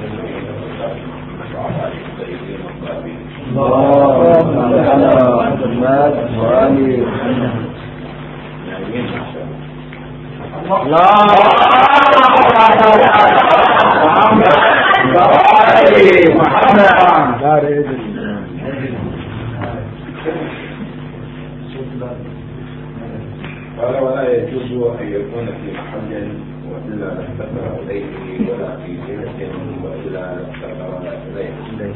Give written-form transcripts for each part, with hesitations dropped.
قال ولا يجوز أن يكون في محل وإلا لا افتقر إليه ولا في جهة وإلا لا افتقر إليه.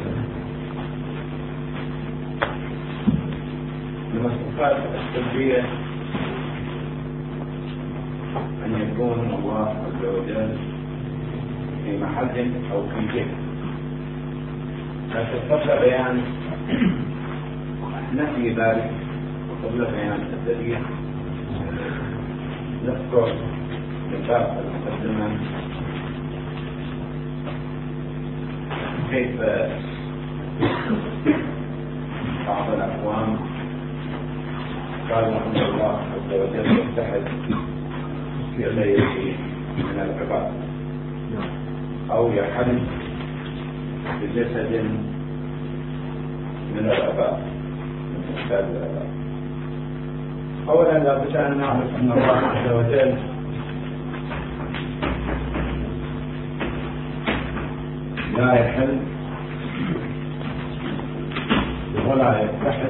من الصفات السلبية أن يكون الله عز وجل في محل أو في جهة، لكن قبل بيان نفي ذلك وقبل بيان الدليل نذكر نطاق المقدمة كيف بعض الأقوام قالوا أن الله عز وجل يتحد في غيره من العباد أو يحل بجسد من العباد من أجساد العباد. أولا لابد أن نعرف أن الله عز وجل لا يحل ولا يتحد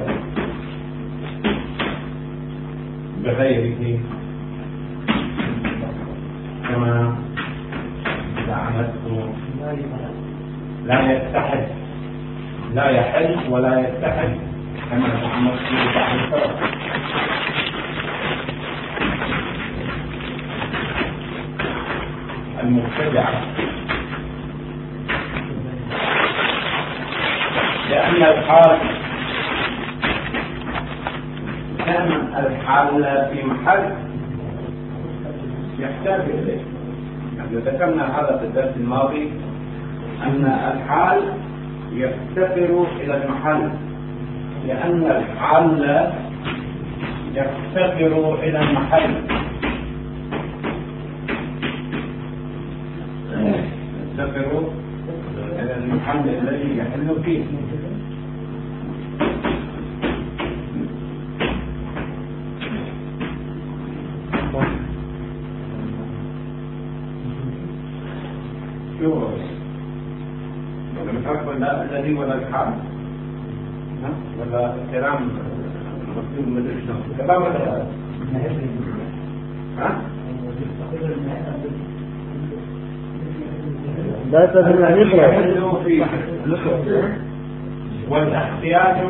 بغيره كما زعمته. لا يتحد، لا يحل ولا يتحد كما زعمته بعض الفرق. المبتدعة، لأن الحال في محل يحتاج إليه. ذكرنا هذا في الدرس الماضي أن الحال يفتقر إلى المحل، لأن الحال يفتقر إلى المحل. يفتقر إلى المحل الذي يحل فيه. ولا متعرف لا الذي ولا الحال ولا كلام مكتوب مدري شنو كلام هذا لا تفهم والاحتياج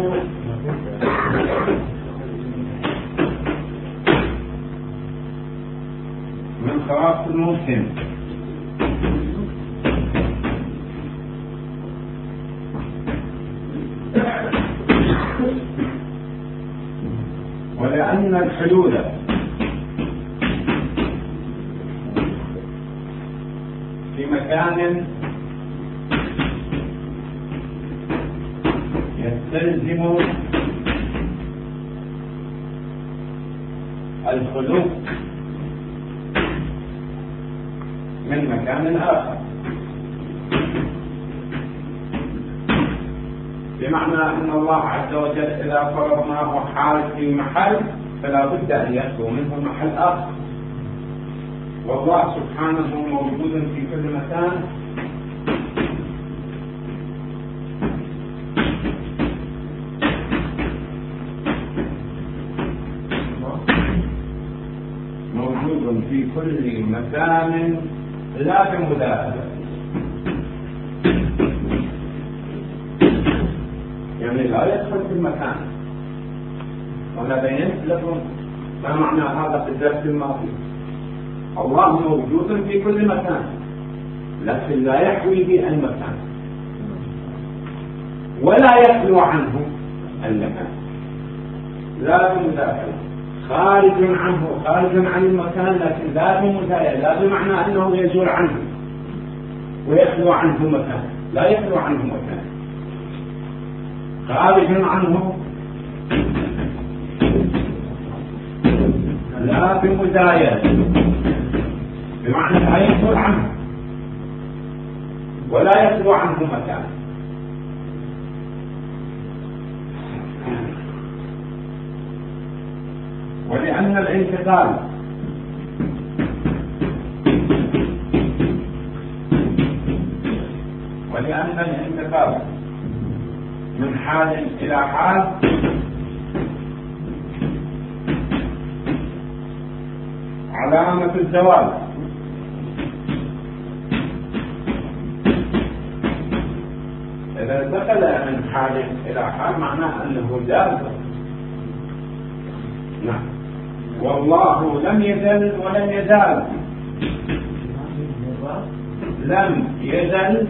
من خواص الممكن. ولأن الحلول في مكان يستلزم الخلو من مكان آخر، بمعنى أن الله عز وجل إذا فرضناه حال في محل فلا بد أن يخلو منه محل آخر. والله سبحانه موجود في كل مكان موجود في كل مكان لا بمداخلة، يعني لا يدخل في المكان. وأنا بينت لكم ما معنى هذا في الدرس الماضي. الله موجود في كل مكان لكن لا يحوي به المكان ولا يخلو عنه المكان، لا بمداخلة. خارج عنه، خارج عن المكان لكن لا بمداخلة، لا بمعنى أنه يزول عنه ويخلو عنه مكان، لا يخلو عنه مكان. خارج عنه لا بمزايدة، بمعنى لا يزول عنه ولا يخلو عنه مكان. ولأن الانتقال من حال إلى حال علامة الزوال، إذا انتقل من حال إلى حال معناه أنه زال. نعم. والله لم يزل ولن يزال، لم يزل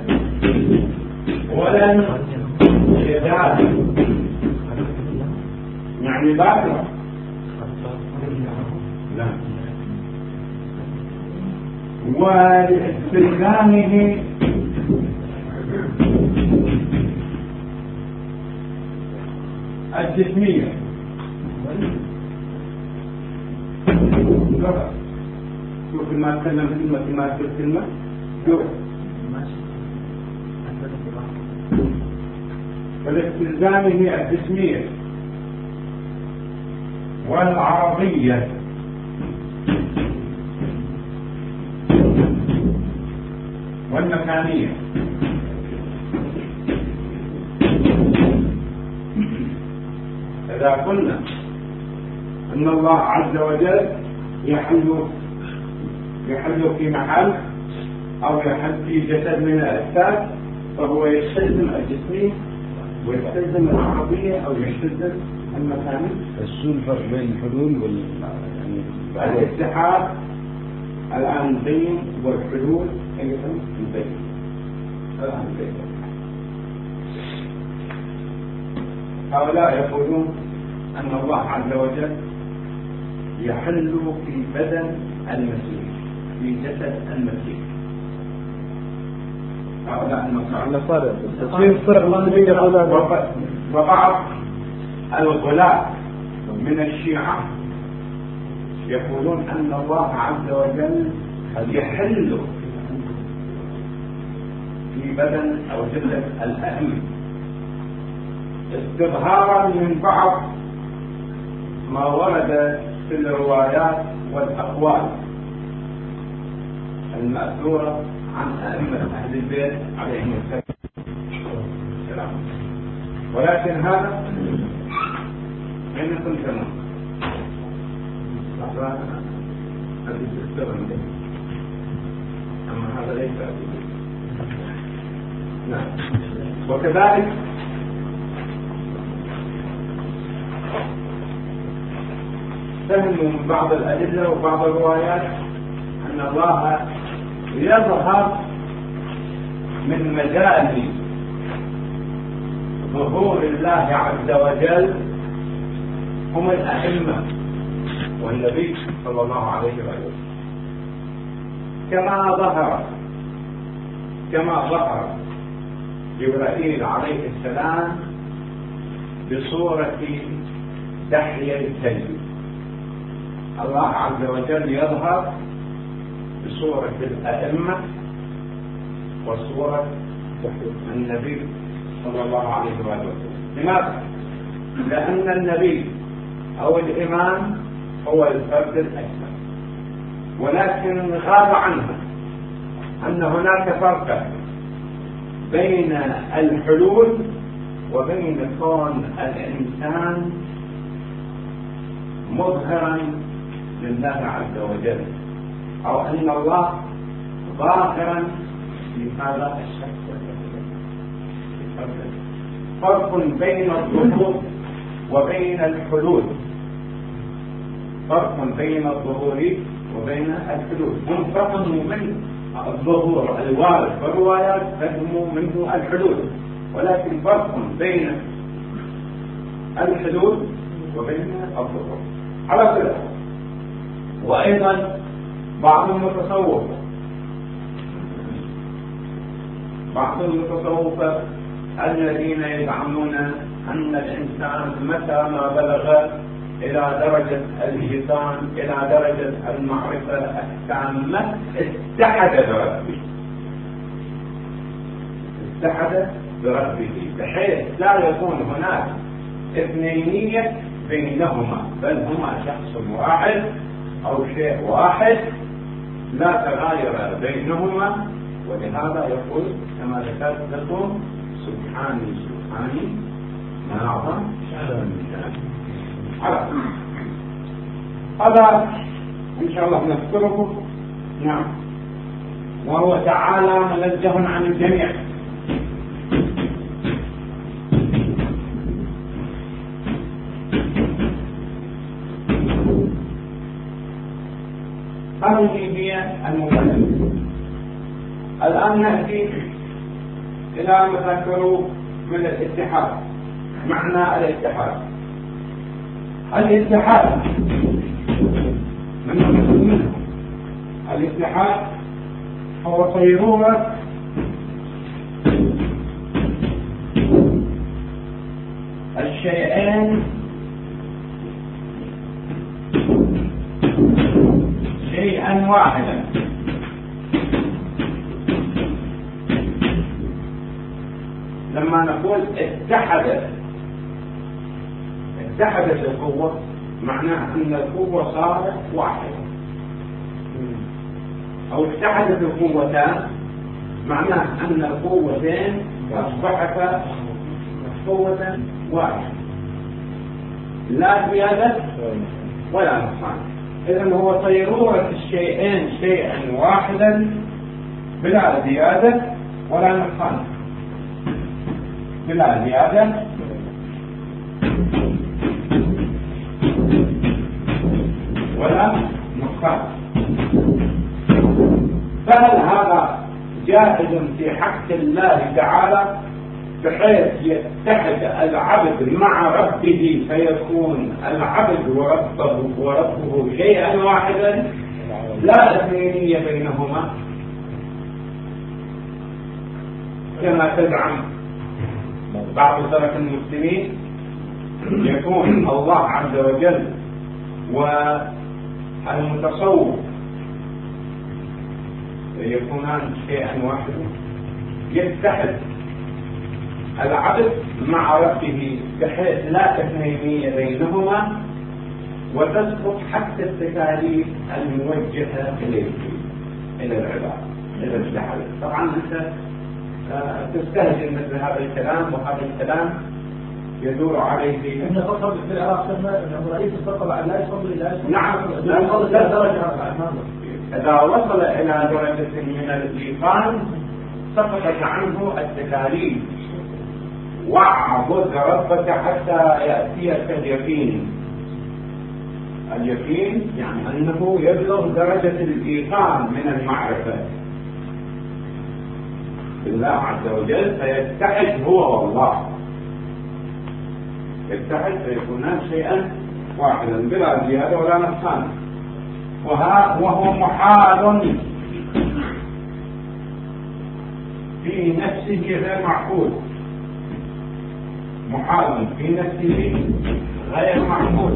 ولن يزال يعني باقي. لا، ولاستلزامه الجسمية. شوف ما تكلم كلمة ما تقول كلمة شوف ولاستلزامه الجسمية والعرضية والمكانية. إذا قلنا أن الله عز وجل يحل في محل أو يحل في جسد من الأجساد، فهو يستلزم الجسمية ويستلزم العرضية أو يستلزم المكانية. شو الفرق بين الحلول يعني الاتحاد الآن بين والحلول أيضا بين الآن بين. هؤلاء يقولون أن الله عز وجل يحل في بدن المسيح، في جسد المسيح. هؤلاء النصارى وبعض الغلاة من الشيعة يقولون أن الله عز وجل يحل في بدن أو جسد الأئمة، استظهارا من بعض ما ورد في الروايات والأقوال المأثورة عن أئمة أهل البيت عليهم السلام. ولكن هذا من يكون كمان أما هذا ليس أبدا. نعم. وكذلك فهموا من بعض الأدلة وبعض الروايات أن الله يظهر من مجال ظهور الله عز وجل هم الأئمة والنبي صلى الله عليه وسلم، كما ظهر جبرائيل عليه السلام بصورة دحية الكلب. الله عز وجل يظهر بصورة الأئمة وصورة النبي صلى الله عليه وسلم. لماذا؟ لأن النبي أو الإمام هو الفرد الأكبر، ولكن غاب عنه أن هناك فرقا بين الحلول وبين كون الإنسان مظهرا لله عز وجل، أو أن الله ظاهرا في هذا الشخص. فرق بين الظهور وبين الحلول، فرق بين الظهور وبين الحلول. هم فهموا من الظهور الوارد والروايات فهموا منه الحلول، ولكن فرق بين الحلول وبين الظهور على كل حال. وأيضا بعض المتصوفة الذين يزعمون أن الإنسان متى ما بلغ إلى درجة الإيثان، إلى درجة المعرفة التامة، اتحد بربه، اتحد بربه، بحيث لا يكون هناك اثنينية بينهما، بل هما شخص واحد أو شيء واحد لا تغاير بينهما. ولهذا يقول كما ذكرت لكم: سبحاني سبحاني ما أعظم شأن. هذا إن شاء الله نذكره. نعم. وهو تعالى منزه عن الجميع. هذه هي المقدمة. الآن نأتي إلى ما ذكروا من الاتحاد. معنى الاتحاد: الاتحاد من الاتحاد هو صيرورة الشيئين شيئا واحدا. لما نقول اتحدت القوة، معناه أن القوة صارت واحدة. أو اتحدت القوتان، معناه أن القوتين أصبحتا قوة واحدة، لا زيادة ولا نقصان. إذن هو صيرورة الشيئين شيئا واحدا بلا زيادة ولا نقصان. بلا زيادة ولا نقصان. فهل هذا جائز في حق الله تعالى بحيث يتحد العبد مع ربه فيكون العبد وربه شيئا واحدا لا اثنينية بينهما كما تزعم بعض فرق المسلمين؟ يكون الله عز وجل والمتصوف يكونان شيئا واحدا، يتحد العبد مع ربه بحيث لا اثنينية بينهما، وتسقط حتى التكاليف الموجهة إليه إلى العباد إلى الجحل. طبعا أنت تستهجن مثل هذا الكلام، وهذا الكلام يدور عليه إن فقط في العراق أنه رئيس الفقر بعد لا يصل إلى نعم لا يصل إلى درجة. إذا وصل إلى درجة من الإيقان سقطت عنه التكاليف. واعبد ربك حتى يأتيك اليقين. اليقين يعني أنه يبلغ درجة الإيقان من المعرفة بالله عز وجل، فيتحد هو والله، يتحد فيكونان شيئا واحدا بلا زيادة ولا نقصان. وهو محال في نفسه غير معقول. محال في نفسه غير معقول.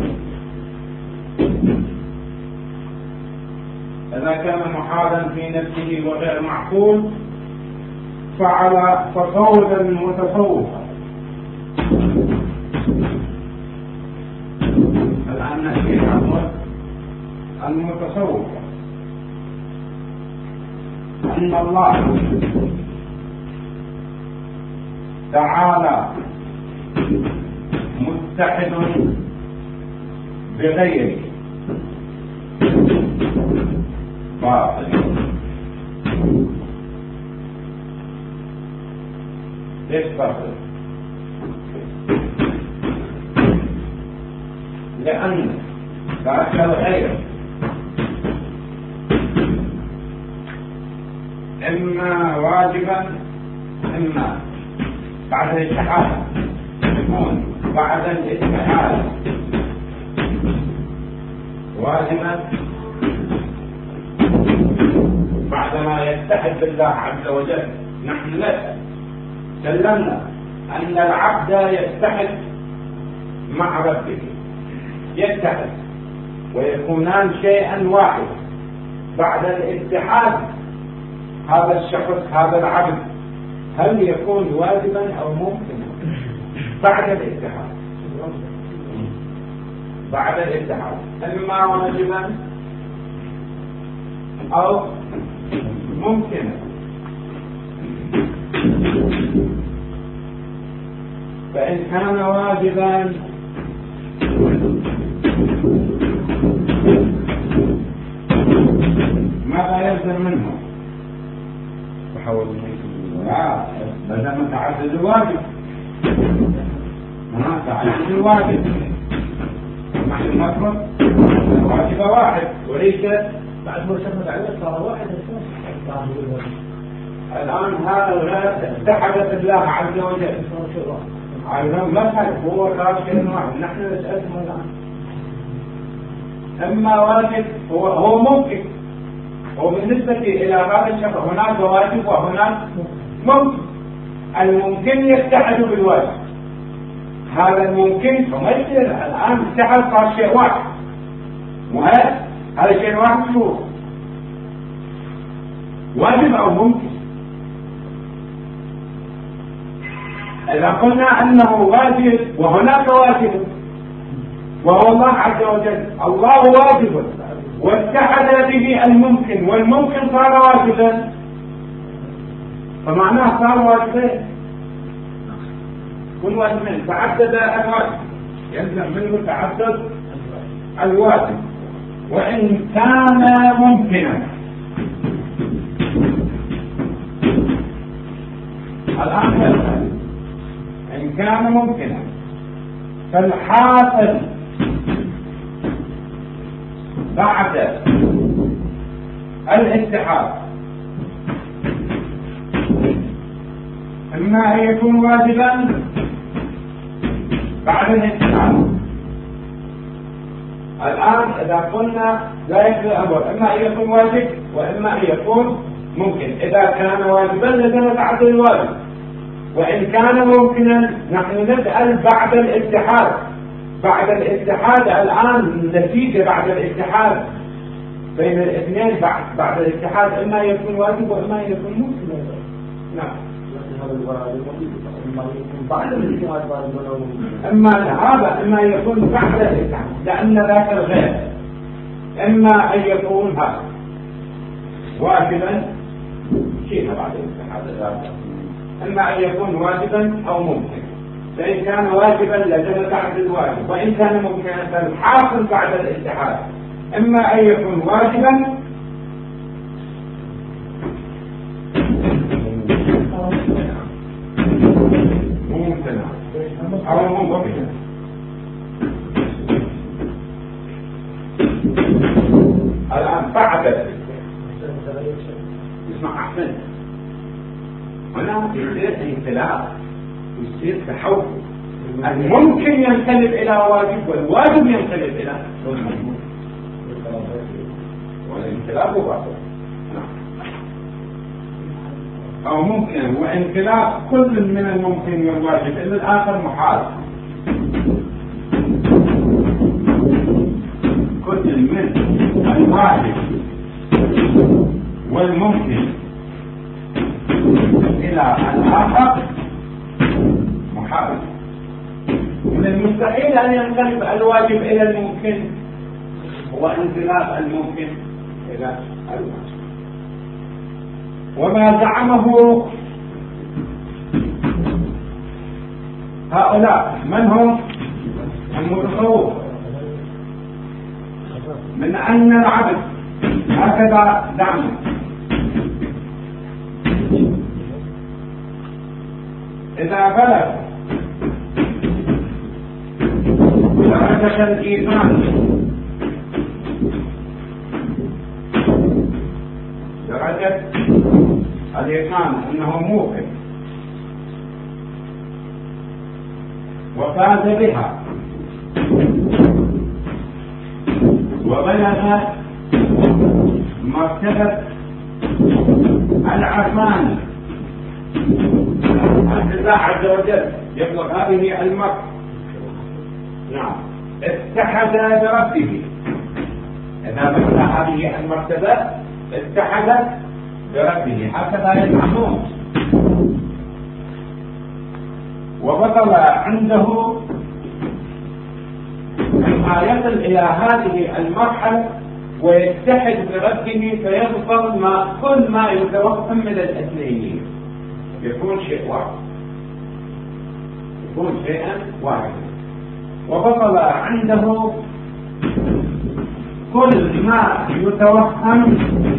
إذا كان محالا في نفسه وغير معقول فقول المتصوف الآن نحكي عن المتصوف أن الله تعالى متحد بغيره باطل. ليش باطل؟ لأن ذاك الغير إما واجبا إما بعد الاتحاد، يكون بعد الاتحاد واجبا بعدما يتحد بالله عز وجل. نحن لا سلمنا أن العبد يتحد مع ربه، يتحد ويكونان شيئا واحدا. بعد الاتحاد هذا الشخص هذا العبد هل يكون واجبا أو ممكنا بعد الاتحاد؟ بعد الاتحاد إما واجبا أو ممكنا. فإن كان واجبا ماذا يلزم منه؟ تحول لا، بدل ما تعدد الواجب تعدد الواجب مع المفرد واجب واحد وليس بعد ما شفنا عليه صار واحد الآن هذا الغير اتحد بالله عز وجل عالم مثل هو صار شيء واحد. نحن نسألهم الآن إما واجب هو ممكن، وبالنسبة إلى هذا الشخص هناك واجب وهناك ممكن. الممكن يتحد بالواجب، هذا الممكن فما يصير الآن اتحد صار شيء واحد. هذا شيء واحد شو واجب أو ممكن؟ إذا قلنا أنه واجب وهناك واجب وهو الله عز وجل، الله واجب واتحد به الممكن والممكن صار واجبا، فمعناه صار واجبين. كل واجبين تعدد الواجب يلزم منه تعدد الواجب. وإن كان ممكنا، الآن إن كان ممكنا فالحاصل بعد الاتحاد إما أن يكون واجبا بعد الاتحاد. الآن إذا قلنا لا يكفي الأمر، إما أن يكون واجب وإما أن يكون ممكن. إذا كان واجبا لازم تعدد الواجب، وإن كان ممكنا نحن نسأل بعد الاتحاد. بعد الاتحاد الآن النتيجة بعد الاتحاد بين الاثنين بعد الاتحاد إما يكون واجب وإما يكون ممكن. نعم. إما هذا إما يكون بعد الاتحاد، لأن ذاك الغير إما أن يكون هذا واجبا شيء بعد الاتحاد، إما أن يكون واجبا أو ممكن. فإن كان واجبا لازم تعدد الواجب، وإن كان ممكنا فالحاصل بعد الاتحاد إما أن يكون واجبا ممكنا أو ممكنا. الآن بعد اسمع أحسن، هنا يصير انقلاب ويصير تحول. الممكن ينقلب إلى واجب والواجب ينقلب إلى ممكن، والانقلاب باطل. أو ممكن وانقلاب كل من الممكن والواجب إلى الآخر محال. كل من الواجب والممكن إلى الآخر محال. من المستحيل أن ينقلب الواجب إلى الممكن وانقلاب الممكن إلى الواجب. وما زعمه هؤلاء من هم المتصوف من أن العبد هكذا زعمه إذا بلغ درجة الإيمان، درجة الإيمان أنه موقن وفاز بها وبلغ مرتبة العرفان، الله عز وجل يبلغ هذه المرتبة. نعم. اتحد بربه، إذا بلغ هذه المرتبة اتحد بربه، هكذا يزعمون. وبطل عنده ما يصل إلى هذه المرحلة ويتحد بربه فيبطل كل ما يتوهم من الاثنين، يكون شيء واحد، يكون شيئا واحدا. وبطل عنده كل ما يتوهم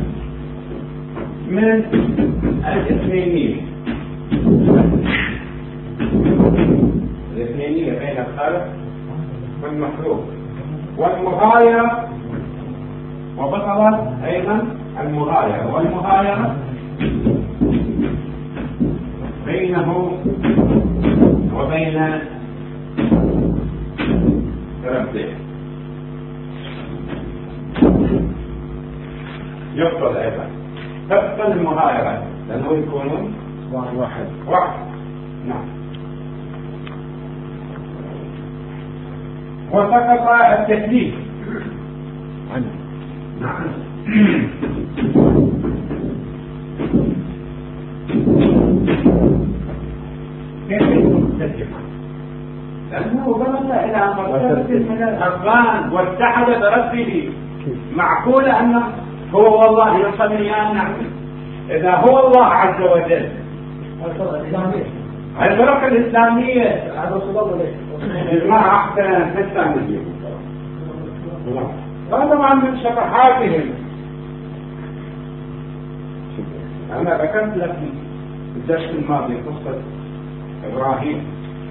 من الاثنينية بين الخالق والمخلوق والمغايرة. وبطلت أيضا المغايرة والمغايرة بينه وبين ربه يبطل أيضا، تبطل المغايرة لأنه يكونون واحد. نعم. وسقط التكليف عنه. نعم. كيف يكون متكلفا؟ لأنه وصل إلى مرتبة من الأركان واتحد بربه. معقول أنه هو والله يصليان؟ نعم. إذا هو الله عز وجل الفرق الإسلامية ما أحسن الإسلامية هذا طبعا من شطحاتهم. أنا ذكرت لك في الدرس الماضي قصة إبراهيم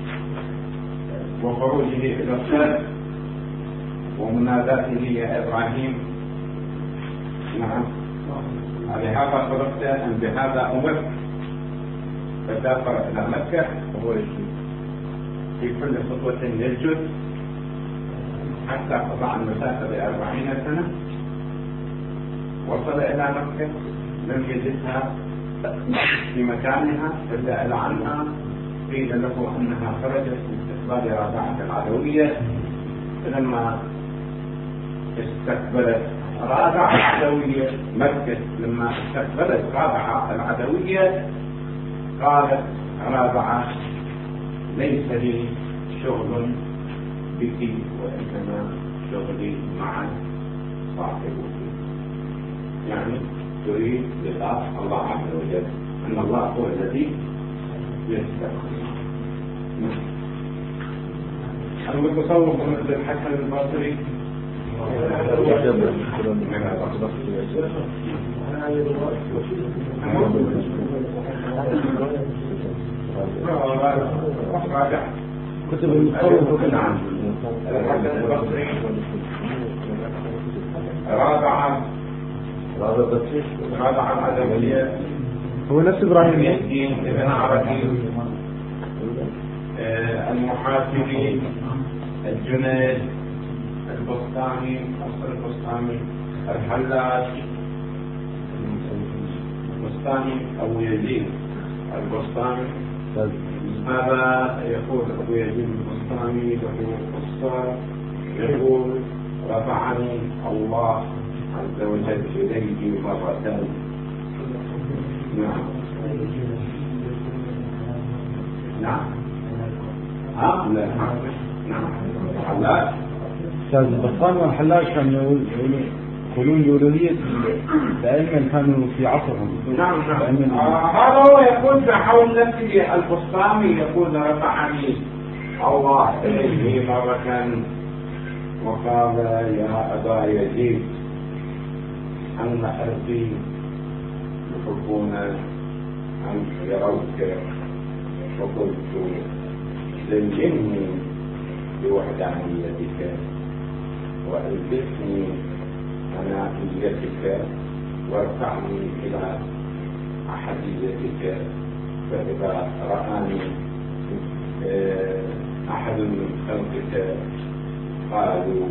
وخروجه إلى الشرق ومناداته يا إبراهيم. نعم. لهذا خرجت أم بهذا أمرت، فسافر إلى مكة وهو في كل خطوة يسجد حتى قطع المسافة ب40 سنة. وصل إلى مكة لم يجدها في مكانها فسأل عنها، قيل له أنها خرجت لاستقبال رابعة العدوية. فلما استقبلت رابعة العدوية مكة، لما استقبلت رابعة العدوية قالت رابعة ليس لي شغل بك وإنما شغلي مع صاحبك. يعني تريد لقاء الله عز وجل، أن الله هو الذي يستقبل. المتصوف مثل الحسن البصري كتب المتصوف. نعم. الحسن البصري رابعة العدوية هو نفس إبراهيم الدين ابن عربي، المحاسبي، الجنيد، البسطامي، الحلاج، البسطامي أبو يزيد البسطامي. هذا يقول أبو يزيد البسطامي له قصة، يقول رفعني الله عز وجل إليه مرة. نعم. نعم. الحلاج البسطامي والحلاج كانوا يقولون الألوهية دائما كانوا في عصرهم. نعم. هذا هو يقول بحول نفسه. البسطامي يقول رفعني الله إليه مرة وقال يا أبا يزيد أن أرضي يحبون أن يروك، وقلت زيني بوحدانيتك وألبسني أناقيتك وارفعني إلى أحديتك، فإذا رآني أحد من خلقك قالوا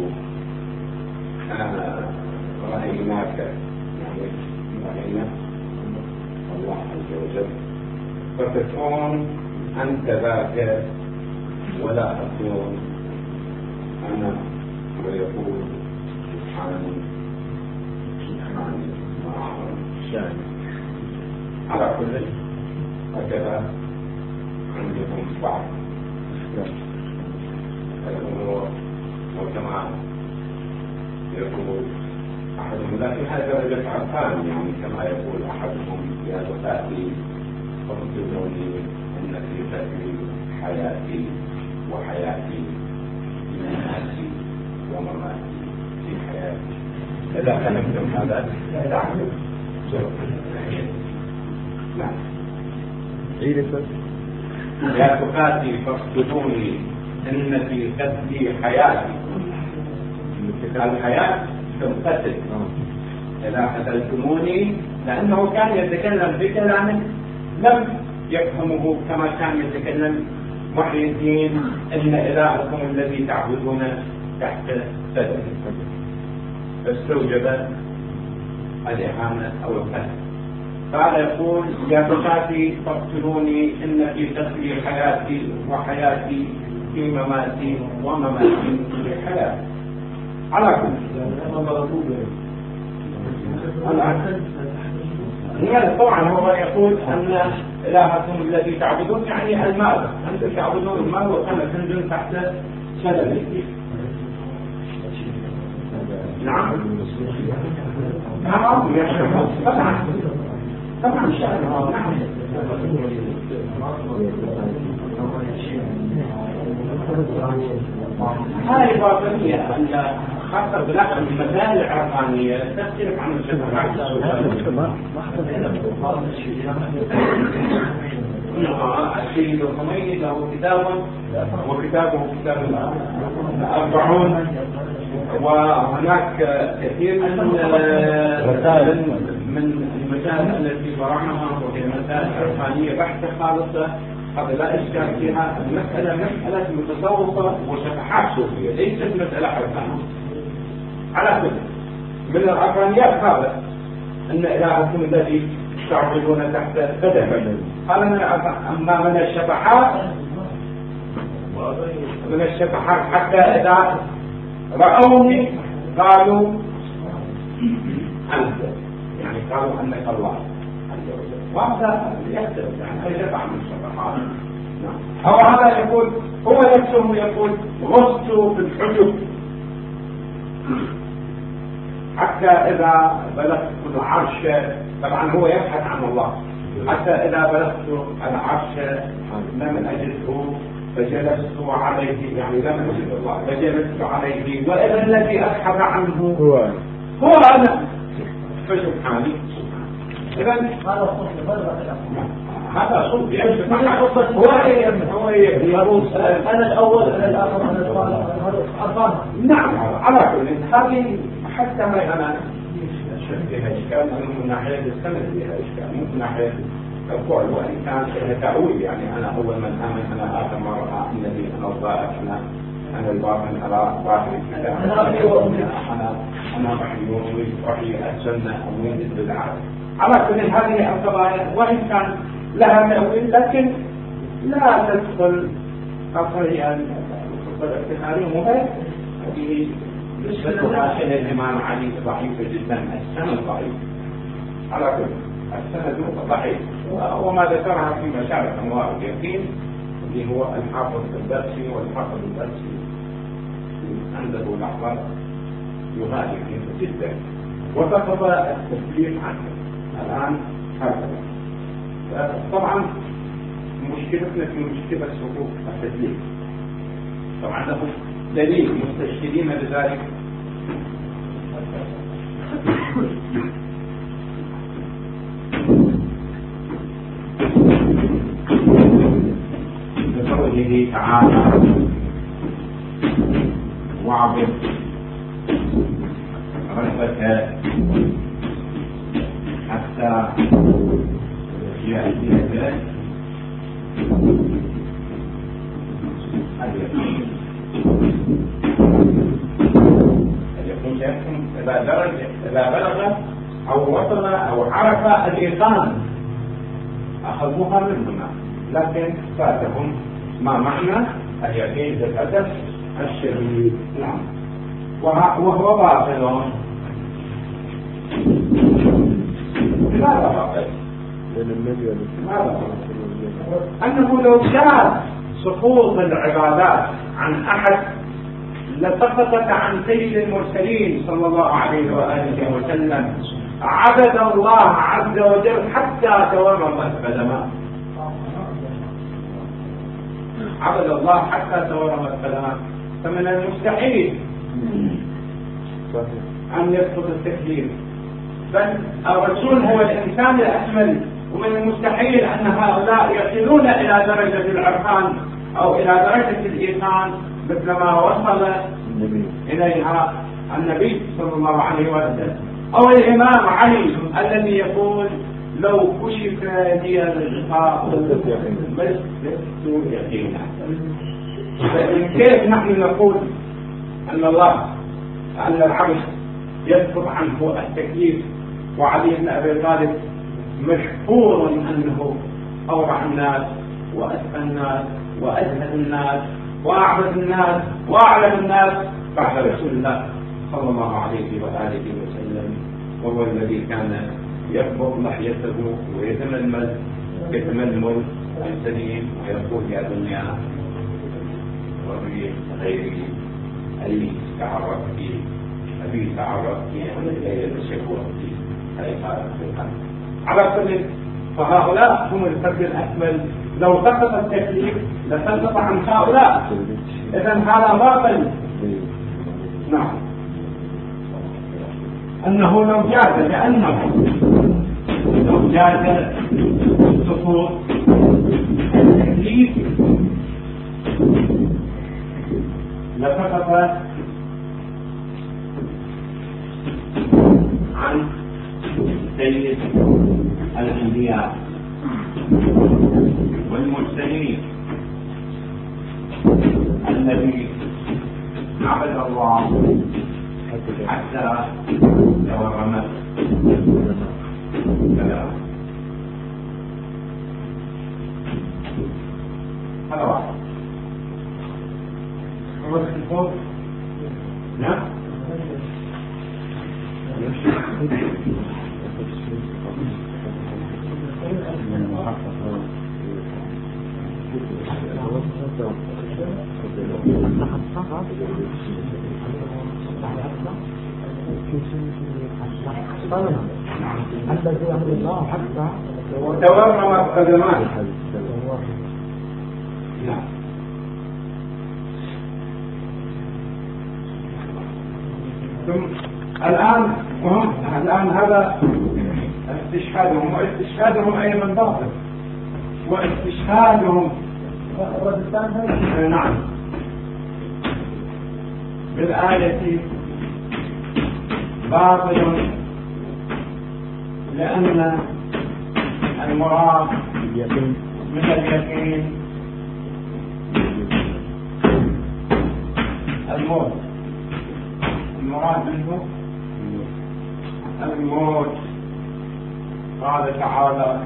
رأيناك، يعني رأينا الله عز وجل، فتكون أنت ذاك ولا أكون أنا. ويقول سبحاني شاني. على كل هكذا عندكم بعض الأمور وكما يقول أحدهم، لكن هذا درجة عرفان، يعني كما يقول أحدهم يا زكاتي فاقتلوني إن في قتلي حياتي وحياتي مماتي ومماتي في حياتي. إذا فهمتم هذا نعم. يا زكاتي فاقتلوني إن في قتلي حياتي. الحياة تنقتل إذا قتلتموني، لأنه كان يتكلم بكلام لم يفهمه كما كان يتكلم محي الدين إن إلهكم الذي تعبدون تحت قدمي، فاستوجب الإهانة أو القتل. قال يقول يا زكاتي فاقتلوني إن في قتلي حياتي وحياتي في مماتي ومماتي في حياتي. على كل طبعا هو يقول أن إلهكم الذي تعبدون يعني الماء، أنتم تعبدون الماء وكان تنزل تحت سلمه. نعم طبعا شأنه نعم. هذه باطنية خاصة بالأخذ المسائل العرفانية تختلف عن الشفاعات. السيد الخميني له كتاب وكتابه كتاب 40، وهناك كثير من المسائل التي طرحها وهي مسائل عرفانية بحتة خالصة، هذا لا إشكال فيها. المسألة مسألة متصوفة وشفحات صوفية، ليست مسألة عرفانية. على كل من العرفانيات هذا أن إلهكم الذي تعبدون تحت قدمي. هذا من أما من الشفحات حتى إذا رأوني قالوا أنت، يعني قالوا أنك الله عز وجل، وهذا يختلف يعني أي شفعة من الشفحات. أو هذا يقول هو نفسه يقول غصت في الحجب حتى إذا بلغت العرش. طبعا هو يبحث عن الله. حتى إذا بلغت العرش لم أجده فجلست عليه، يعني لم أجد الله فجلست عليه، وإذا الذي أبحث عنه هو أنا فسبحاني. إذا هذا صوت هو يقول أنا الأول أنا الآخر أنا الثالث. نعم على كل هذه حتى ما أنا فيها إشكال من ناحية السند، فيها إشكال من ناحية القول، وإن كان فيها تأويل. يعني أنا أول من آمن، أنا آخر ما رأى النبي، أنا الظاهر، أنا الباطن على ظاهر الكتاب، أنا وحي السنة ومن البدعة. على كل هذه القضايا وإن كان لها تأويل لكن لا تدخل قضية الافتخارية مهمة. هذه نسبتها إلى الإمام علي ضعيفة جدا، السند ضعيف. على كل السند ضعيف، وما ذكرها في مشارق أنوار اليقين اللي هو الحافظ الدرسي، والحافظ الدرسي عنده لحظات يغالي جدا، وسقط التسليم عنه الآن هكذا. طبعا مشكلتنا في مشكلة سقوط التسليم، طبعا له دليل مستشهدين بذلك. بقوله تعالى واعبد ربك حتى يأتيك اليقين. إذا بلغ أو وصل أو عرف الإيقان أخذوها منهما، لكن فاتهم ما معنى اليقين بالأسف الشديد. نعم. وهو باطل. لماذا باطل؟ أنه لو كان سقوط العبادات عن أحد لسقطت عن سيد المرسلين صلى الله عليه وآله وسلم، عبد الله عز وجل حتى تورمت قدماه، عبد الله حتى تورمت قدماه. فمن المستحيل أن يسقط التكليف، بل الرسول هو الإنسان الأكمل، ومن المستحيل أن هؤلاء يصلون إلى درجة العرفان أو إلى درجة الإيقان مثلما وصل إليها النبي صلى الله عليه وسلم، أو الإمام علي الذي يقول لو كشف لي الغطاء لست يقينا. كيف نحن نقول أن العبد يسقط عنه التكليف، وعلي بن أبي طالب مشهور أنه أورع الناس وأتقى الناس وأزهد الناس وأعبد الناس وأعلم الناس بعد رسول الله صلى الله عليه وآله وسلم، وهو الذي كان يقبض لحيته ويتململ السليم ويقول يا دنيا وفي غيري أي تعرفت أبي تعرفت عن الليل شكوتي أي خالق. على كل فهؤلاء هم الفرد الأكمل، لو سقط التكليف لسقط عن هؤلاء، إذن هذا باطل. نعم، أنه لو جاز سقوط التكليف لسقط عن سيد الأنبياء والمرسلين الذي عبد الله حتى تورمت كلامه. هذا واحد. الخوف نعم الذي أمر الله حتى تورمت قدمان. نعم. ثم الآن هذا استشهادهم، واستشهادهم أيضا باطل، واستشهادهم نعم بالآية باطل، لأن المراد من اليقين الموت، المراد منه الموت. قال تعالى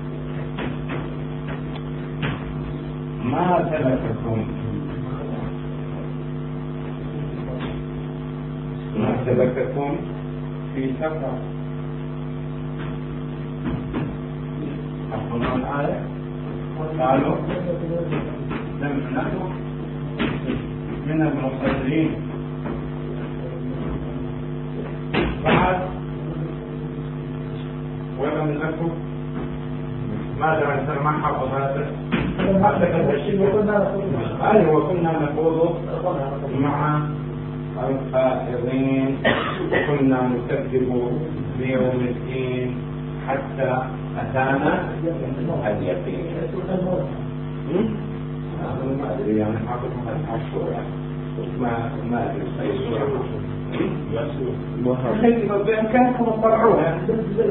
ما سلككم في سقر. أقولنا الآية قالوا لم نكن من المصلين. بعد ولم نكن ماذا نسمعها وماذا وكنا نخوض مع الخائضين وكنا نكذب بيوم الدين حتى أتانا اليقين. ما أدري يعني حاططها الصورة ما أدري أي صورة بإمكانكم تطلعوها.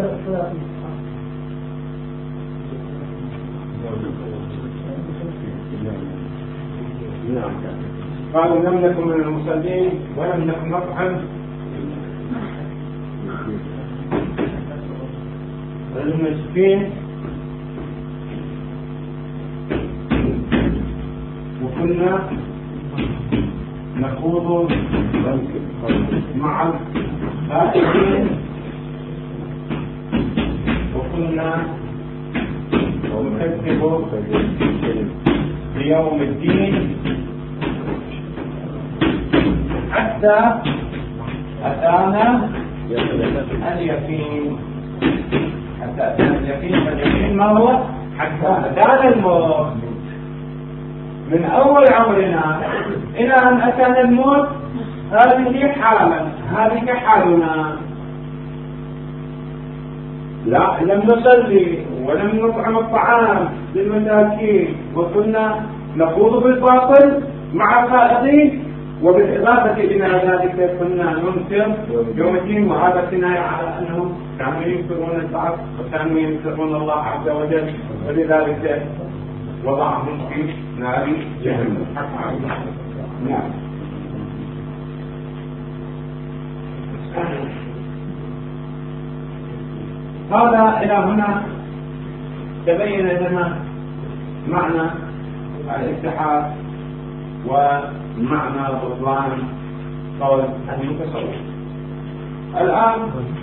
نعم. قالوا لم نكن من المصلين ولم نكن نطعم المسكين وكنا نخوض مع الخائفين وكنا نكذب بيوم الدين حتى أتانا اليقين. حتى أتانا اليقين. فاليقين ما هو؟ حتى أتانا الموت. من أول عمرنا إلى أن أتانا الموت هذه حالا، هذه حالنا. لا لم نصلي ولم نطعم الطعام للمساكين وكنا نخوض بالباطل مع الخائضين، وبالإضافة إلى ذلك كنا ننكر يوم الدين. وهذا كناية على أنهم كانوا ينكرون البعض وكانوا ينكرون الله عز وجل، ولذلك وضعهم في نار جهنم. نعم. هذا إلى هنا تبين لنا معنى الاتحاد ومعنى بطلان قول المتصوف. الآن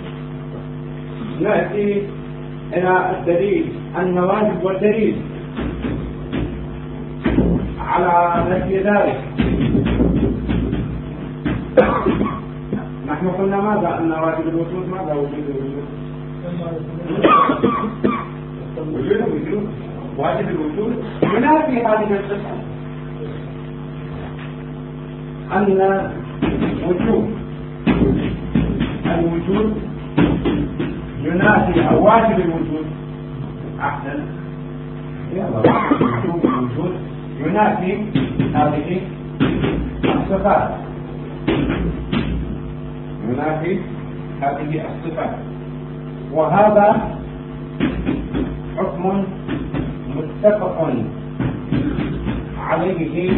نأتي إلى الدليل النواجذ والدليل على نفي ذلك. نحن قلنا ماذا؟ أن واجب الوجود ماذا؟ وجود الوجود. وجود واجب الوجود ينافي هذه القصة، أن وجود الوجود ينافي أو واجب الوجود أحسن وجود الوجود ينافي هذه الصفات، ينافي هذه الصفات. وهذا حكم متفق عليه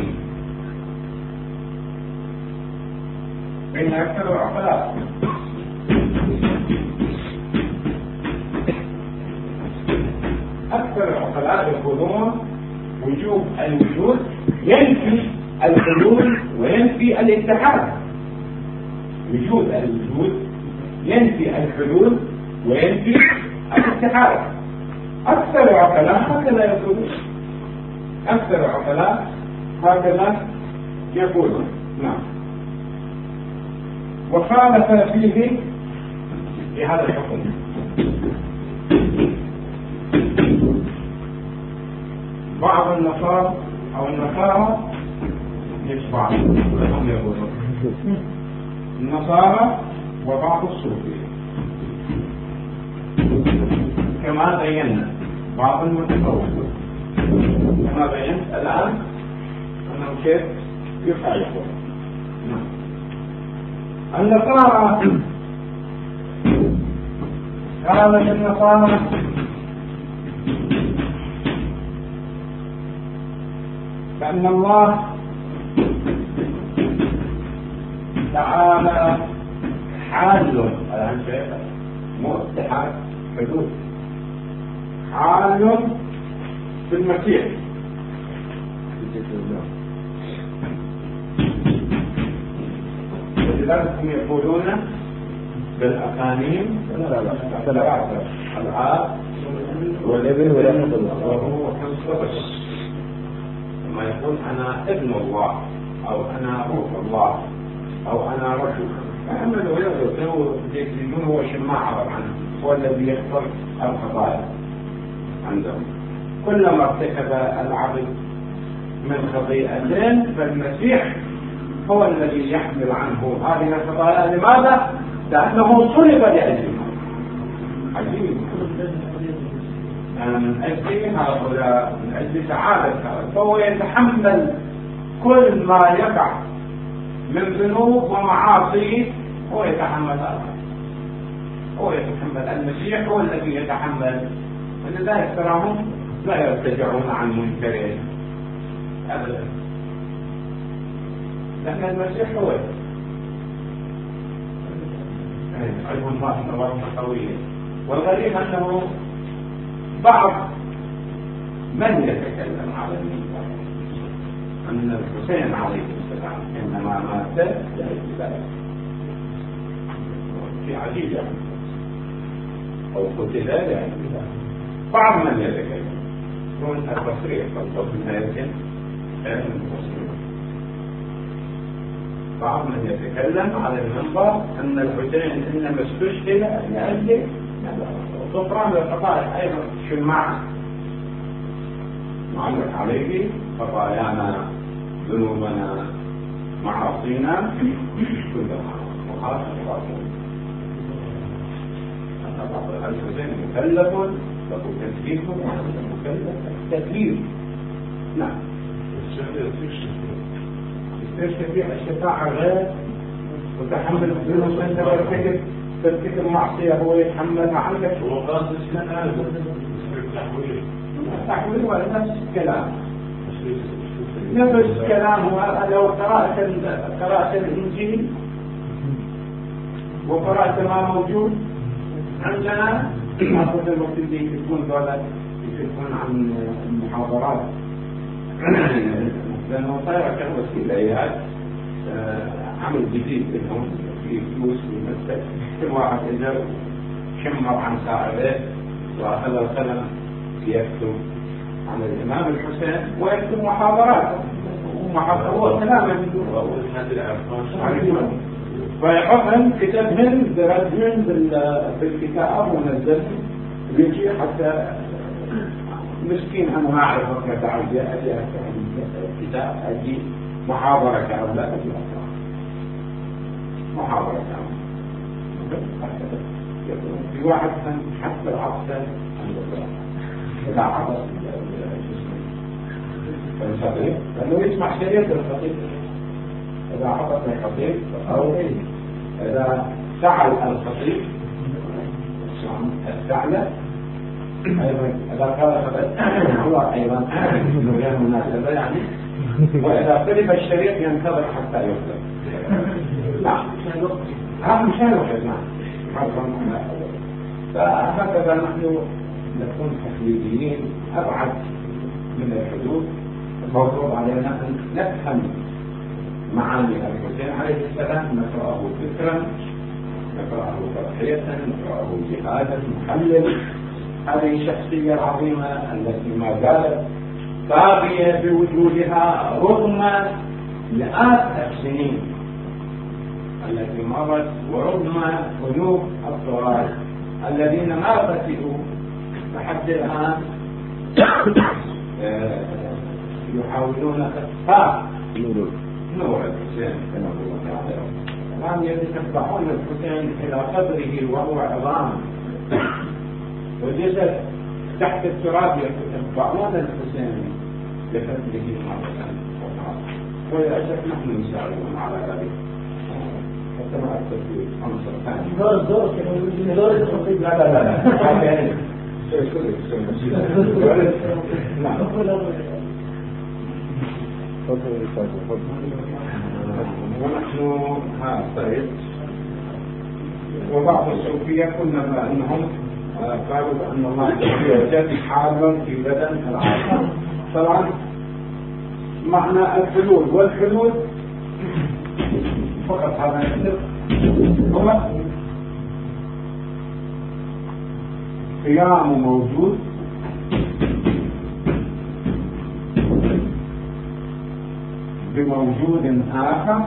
بين أكثر العقلاء. أكثر العقلاء يقولون وجوب الوجود ينفي الحلول وينفي الاتحاد. وجود الوجود ينفي الحلول وينفي الاتحاد. أكثر العقلاء هكذا يقولون. أكثر العقلاء هكذا يقولون. نعم. وخالف فيه في هذا الحكم بعض النصارى أو النصارى يتبع لهم يقولون النصارى وبعض الصوفية كما بينا بعض المتصوفين كما بينت الآن أنهم كيف يخالفون. النصارى قالت النصارى بأن الله تعالى حال، الآن مو اتحاد حدود، حال في المسيح. ولذلك هم يقولون بالأقانيم ثلاثة: الآب والابن والروح القدس. لما يقول أنا ابن الله أو أنا روح الله أو أنا رجل، فعملوا يقولون هو شماعة عنه، هو الذي يغفر الخطايا عندهم. كلما ارتكب العبد من خطيئة فالمسيح هو الذي يحمل عنه هذه الخطايا. لماذا؟ لأنه صلب لأجلنا. عجيب. من أجل هؤلاء، من أجل سعادة هؤلاء، فهو يتحمل كل ما يقع من ذنوب ومعاصي، هو يتحمل هذا، هو يتحمل. المسيح هو الذي يتحمل. ولذلك تراهم لا يرتجعون عن منكرين أبدا، لأن المسيح هو علم الله نظرة قوية. والغريب أنه بعض من يتكلم على المنكر أن الحسين عليه السلام إنما مات لأجل في عجيبة أو قتل لأجل بعض من يتكلم دون التصريح بالضبط، لكن غير المسلم. بعض من يتكلم على المنبر أن الحسين إنما استشهد لأجل غفران للخطايا. أيضا شو المعنى؟ معلق عليه خطايانا ذنوبنا معاصينا كلها وخاصة الحسين مكلف له تكليف مكلف تكليف. نعم. يستشفي الشفاعة غير وتحمل الذنوب أنت ترتكب معصية هو يتحملها عنك. وقال الإسلام تحويل ولا نفس الكلام نفس كلام. لو قرأت الإنجيل وقرأت ما موجود عندنا أخذ الوقت اللي يكون دولة يكون عن المحاضرات لأنه صايرة كوسيلة عمل جديد لهم في فلوس ومسك كل واحد إذا شمر عن ساعده وأخذ القلم يكتب عن الإمام الحسين ويكتب محاضرات هو كلامه فيحطهم كتبهم درجهم بالكتاب ونزلهم ويجي حتى مسكين أنا ما أعرف وقت أجي الكتاب أجي محاضرة كاملة أجي محاضرة كاملة. في واحد حتى العطسة إذا عطس الخطيب لأنه يسمع شريط الخطيب إذا عطس الخطيب أو إذا سعل الخطيب السعلة أيضا إذا قال هو أيضا غير مناسبة يعني. وإذا قلب الشريط ينتظر حتى يقلب. نعم مشان وقت. نعم فهكذا نحن نكون تقليديين أبعد من الحدود. المفروض علينا أن نفهم معاني الحسين عليه السلام، نقرأه فكرا، نقرأه تضحية، نقرأه جهادا، نحلل هذه الشخصية العظيمة التي ما زالت باقية بوجودها رغم مئات السنين التي مرت ورغم ألوف الطوائف الذين ما فتئوا لحد الآن يحاولون إخفاء نور الحسين كما هو تعالى. الآن يتتبعون الحسين إلى قبره وهو عظام وجسد تحت التراب، يتتبعون الحسين لقتله مرة أخرى. وللأسف نحن نساعدهم على ذلك حتى ما أكثر في عنصر ثاني. دور الخطيب. لا ونحن طيب. وبعض الصوفية قلنا بأنهم قالوا بأن الله يوجد حالا في بدن العالم. طبعا معنى الحلول والحلول فقط هذا يصير هو قيام موجود بموجود آخر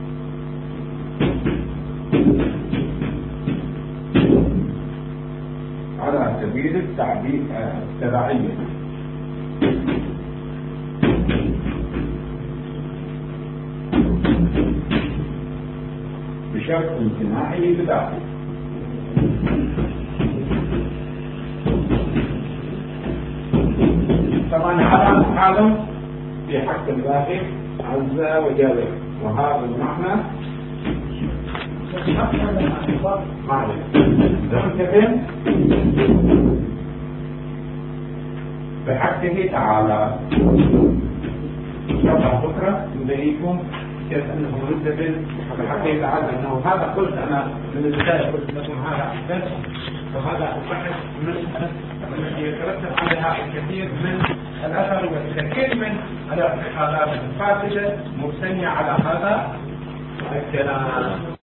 على سبيل التبعية. بشرط امتناعي بداخل. طبعا هذا في حق الله عز وجل، وهذا المعنى بحقه تعالى. شرح بكرة نبيكم كيف أنه منتبه بحقه تعالى، أنه هذا قلت أنا من البداية قلت لكم هذا أحدث وهذا أبحث من التي يترتب عليها الكثير من الأثر والكثير من الاعتقادات الفاسدة مبنية على هذا الكلام.